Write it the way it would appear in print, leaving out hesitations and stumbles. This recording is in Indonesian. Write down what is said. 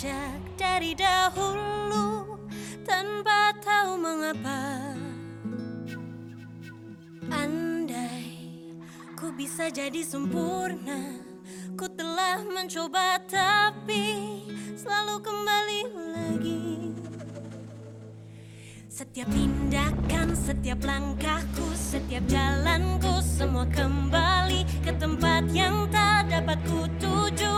sejak dari dahulu tanpa tahu mengapa. Andai ku bisa jadi sempurna, ku telah mencoba tapi selalu kembali lagi. Setiap tindakan, setiap langkahku, setiap jalanku, semua kembali ke tempat yang tak dapat ku tuju.